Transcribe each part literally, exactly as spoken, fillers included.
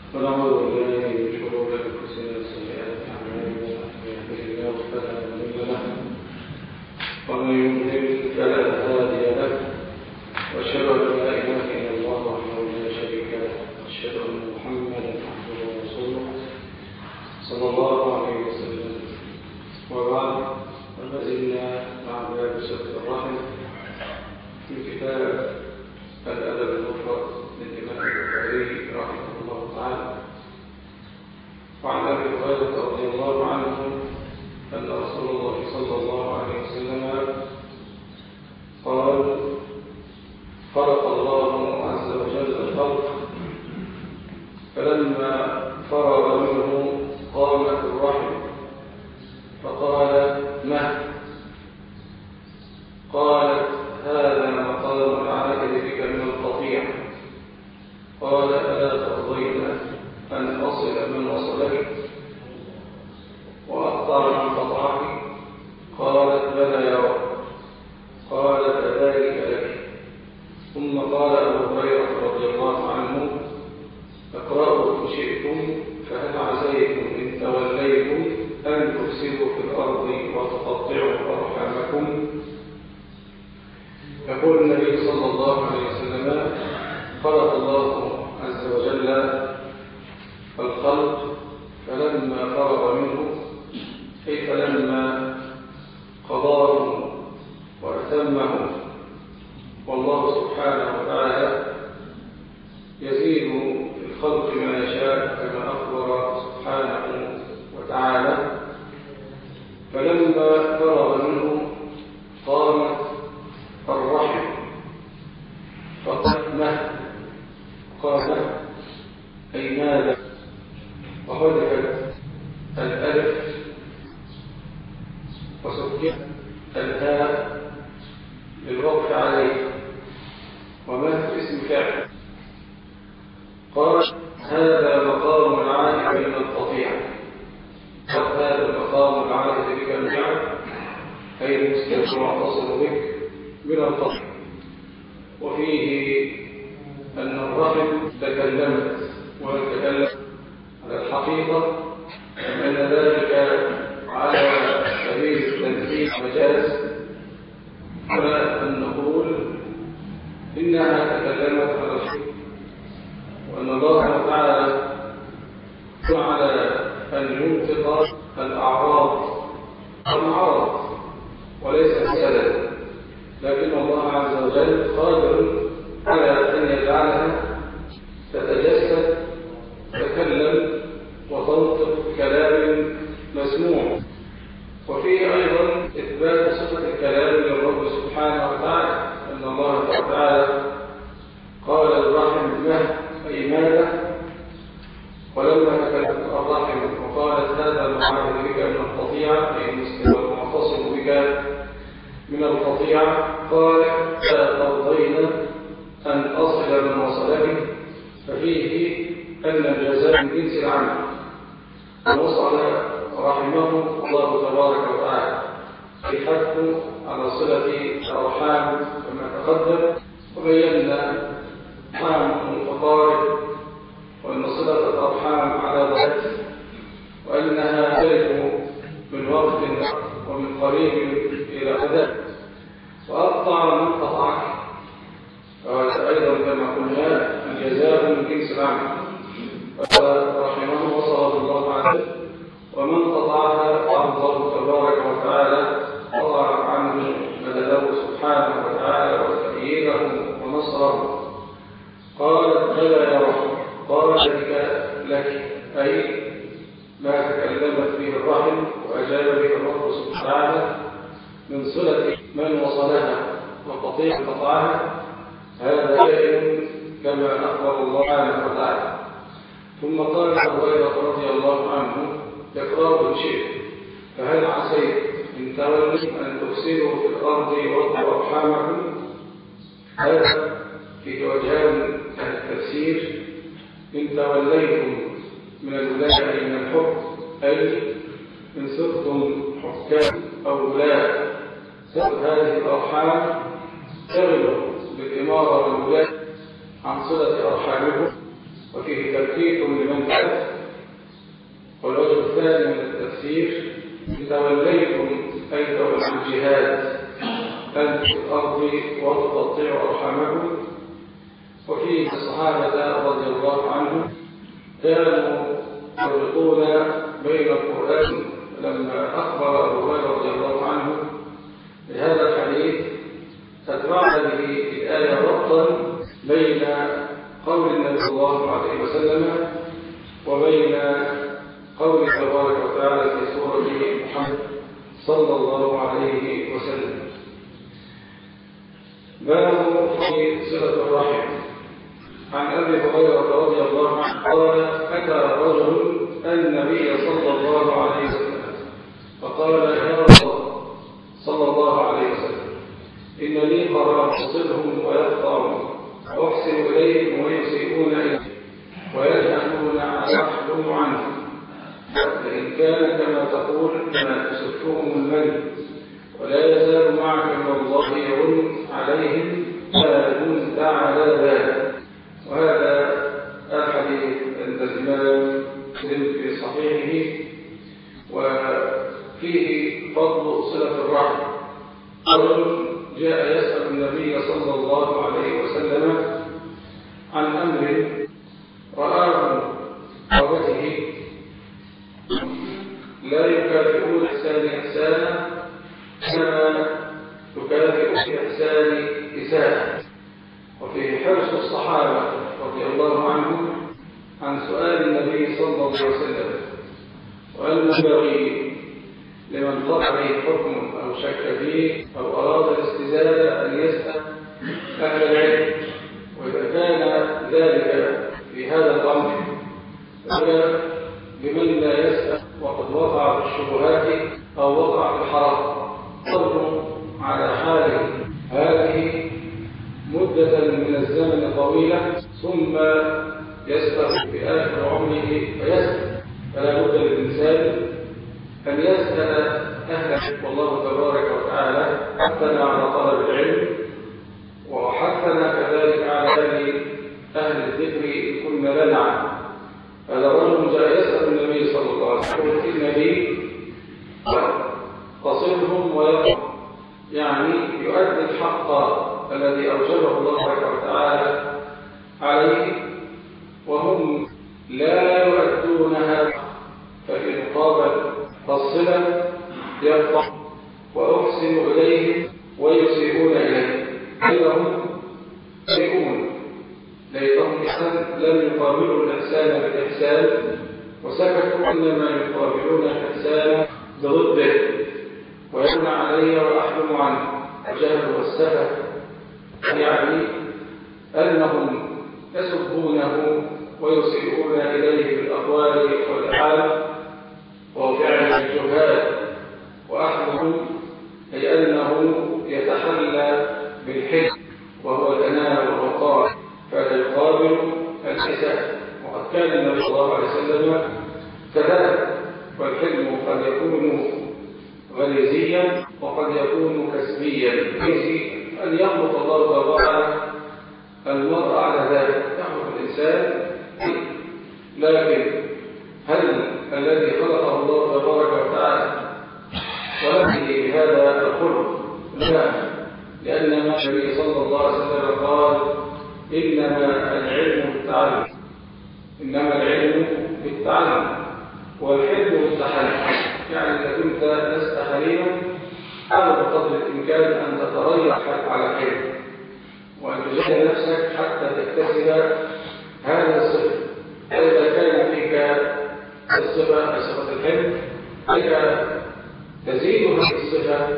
ونعوذ بالله من شرور انفسنا وسيئات اعمالنا، من يهده الله فلا مضل له ومن يضلل فلا هادي له، واشهد ان لا اله الا الله وحده لا شريك له، واشهد ان محمدا عبده ورسوله صلى الله عليه وسلم. وبعد، فما زلنا مع باب صلة الرحم في كتاب الأدب المفرد للإمام البخاري رحمه الله تعالى. وعن أبي هريرة رضي الله عنه أن رسول الله صلى الله عليه وسلم قال: خلق الله عز وجل الخلق، فلما فرغ منه قامت الرحم فقال: مه؟ قالت: هذا مقام العائد بك من القطيع. قال: ألا ترضين أن أصل من وصلك وأقطع من قطعك؟ قالت: بلى يا رب. قال: فذلك لك. ثم قال أبو هريرة رضي الله عنه: اقرأوا إن شئتم، فهل عسيتم إن توليتم أن تفسدوا في الأرض وتقطعوا أرحامكم؟ يقول النبي صلى الله عليه وسلم: خلق الله عز وجل الخلق، فلما فرغ منه، أي فلما قضاه وأتمه، والله سبحانه وتعالى يزيد في الخلق ما يشاء كما أخبر سبحانه وتعالى. فلما فرغ منه قامت الرحم فقال: مه؟ قال: أي ماذا؟ وحذفت الألف وسكت الهاء للوقف عليه، ومه اسم فعل. قال: هذا مقام العائد من القطيع. هذا مقام العائد بك من الجعل، أي المسلم المعتصم بك من القطيع. وفيه أن الرحم تكلمت، وتكلم على الحقيقة، أن ذلك على سبيل التنفيذ مجاز، ولا أن نقول إنها تكلمت على الحقيقة، وأن الله تعالى جعل أن ينطق الأعراض الأعراض وليس السلام، لكن الله عز وجل قادر على أن يجعلها تتجسد، تتكلم وتنطق كلام مسموع. وفيه أيضا إثبات صفة الكلام للرب سبحانه وتعالى، أن الله تعالى قال الرحم: مه؟ أي ماذا؟ ولما تكلمت الرحم وقالت: هذا معاهد بك من القطيع، أي المسلم المعتصم بك من القطيع، قال: لا ترضين أن أصل من وصلك. ففيه أن الجزاء من جنس العمل، ووصل رحمه الله تبارك وتعالى بحث على صلة الأرحام كما تقدم، وبينا أرحام المتقارب، وأن صلة الأرحام على ذات، وأنها ترد من وقت ومن قريب إلى أداء. وأقطع من قطعك، وهذا أيضا كما قلنا الجزاء من جنس العمل. ورحمه وصلى الله عليه، ومن قطعها الله تبارك وتعالى قطع عنه مدده سبحانه وتعالى وتأييده ونصره. قالت: بلى يا رب. قال: ذلك لك، أي ما تكلمت به الرحم وأجاب به الرب سبحانه من صلة من وصلها وقطيع قطعها، هذا شيء كما أخبر الله سبحانه وتعالى. ثم قال أبو هريرة رضي الله عنه: اقرأوا إن شئتم، فهل عسيت إن توليتم أن تفسدوا في الأرض وتقطعوا أرحامكم؟ هذا في وجهان التفسير: إن توليتم من الولاية من الحكم، أي إن صرتم حكام أو ولاة، هذه الأرحام تغلو بالإمارة والولاة عن صلة أرحامكم، وفيه تركيب لمن كفر. والوجه الثاني من التفسير توليتم أي تولوا الجهاد أنتم في الأرض وتقطعوا أرحامكم. وفيه الصحابة رضي الله عنهم كانوا يفرقون بين القرآن. لما أخبر أبو هريرة رضي الله عنه بهذا الحديث تتبع به الآية ربطا بين قول النبي صلى الله عليه وسلم وبين قول تبارك وتعالى في سورة محمد صلى الله عليه وسلم. باب في صلة الرحم. عن أبي هريرة رضي الله عنه قال أتى رجل النبي صلى الله عليه وسلم فقال يا رسول الله صلى الله عليه وسلم إن لي قرابة أصلهم ويقطعون وأحسن إليهم ويسيئون إليه ويجهلون على أحلم عنهم فإن كان كما تقول ما تسفهم الملك ولا يزال معك من الله يرن عليهم ما كنت على ذلك. وهذا الحديث عند الإمام مسلم في صحيحه وفيه فضل صلة الرحم. رجل جاء يسأل النبي صلى الله عليه وسلم عن أمر رآه قربته لا يكافئون إحسان إحسانا كما يكافئ في إحسان إساءة. وفي حرص الصحابة رضي الله عنهم عن سؤال النبي صلى الله عليه وسلم وأن ينبغي لمن طلع عليه حكم أو شك فيه أو أراد الاستزادة أن يسأل أهل العلم. وإذا كان ذلك في هذا الأمر فلا بمن لا يسأل وقد وقع في الشبهات أو وقع في الحرام صبر على حاله هذه مدة من الزمن طويلة ثم يسأل في آخر عمره فيسأل. فلا بد للإنسان أن يسأل أهله. والله تبارك وتعالى حثنا على طلب العلم وحثنا كذلك على أهل الذكر إن كنا لا نعلم. هذا الرجل جاء يسأل النبي صلى الله عليه وسلم إن لي تصلهم ويقوم يعني يؤدي الحق الذي أوجبه الله تبارك وتعالى عليه وهم لا يؤدونها. ففي المقابل فالصلة يقطع وأحسن إليهم ويسيئون إليه. ليتهم يسيئون ليتهم إحسان لم يقابلوا الإحسان بالإحسان وسكتوا إنما يقابلون الإحسان بضده ويكون علي وأحلم عنه. الجهل والسفه يعني أنهم يسبونه ويسيئون إليه بالأقوال والأفعال وفعل الجهال. وأحدهم أي أنه يتحلى بالحلم وهو الأناة والوقار فلا يقابل الحساب. وقد كان النبي صلى الله عليه وسلم كذلك. والحلم قد يكون غريزيا وقد يكون كسبيا. يجب أن يخلق الله تبارك المرء على ذلك يخلق الإنسان. لكن هل الذي خلقه الله تبارك وتعالى ولم بهذا الخلق؟ لا، لأن النبي صلى الله عليه وسلم قال إنما العلم بالتعلم إنما العلم بالتعلم والحلم بالتحلم. يعني إذا كنت لست حليما حاول بقدر الإمكان أن تتريح على الحلم وأن تجاهد نفسك حتى تكتسب هذا الصفة. إذا كان فيك الصفة صفة الحلم فإنك تزيد هذه الصفة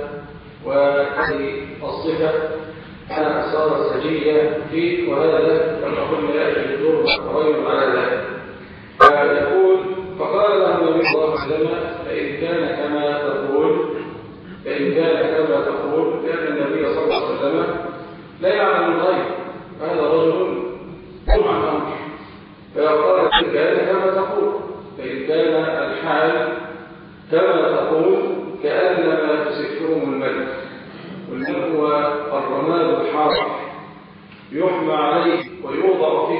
وهذه الصفة صارت سجية فيك وهذا كما قلنا يأتي الدور والتغير على ذلك. فيقول فقال له النبي صلى الله عليه وسلم فإن كان كما تقول فإن كان كما تقول لأن النبي صلى الله عليه وسلم لا يعلم الغيب. هذا رجل سمع الأمر فيقال إن كان كما تقول فإن كان الحال كما تقول كأنما تسفهم الملك. والملك هو الرماد الحار يحمى عليه ويوضع فيه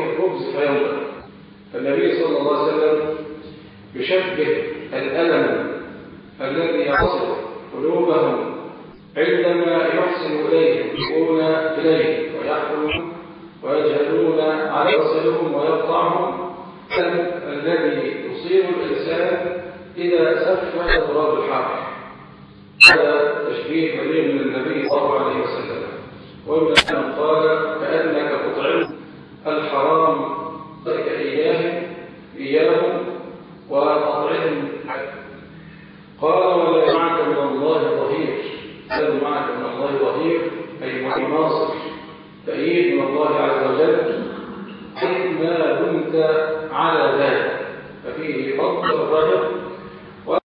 الله عليه وسلم يشبه الألم الذي يصل قلوبهم عندما يحسن إليهم يؤون إليه ويحكم ويجهلون على يصلهم ويقطعهم الذي يصيب الإنسان إذا سفح تراب الحائط. هذا تشبيه بليغ من النبي صلى الله عليه وسلم، ومن أن قال كأنك تطعم الحرام إياهم إياهم وتطعم. قال ولا معك من الله ظهير، لا معك من الله ظهير أي معي ناصر تأييد من الله عز وجل ما دمت على ذلك، ففيه فضل الرجل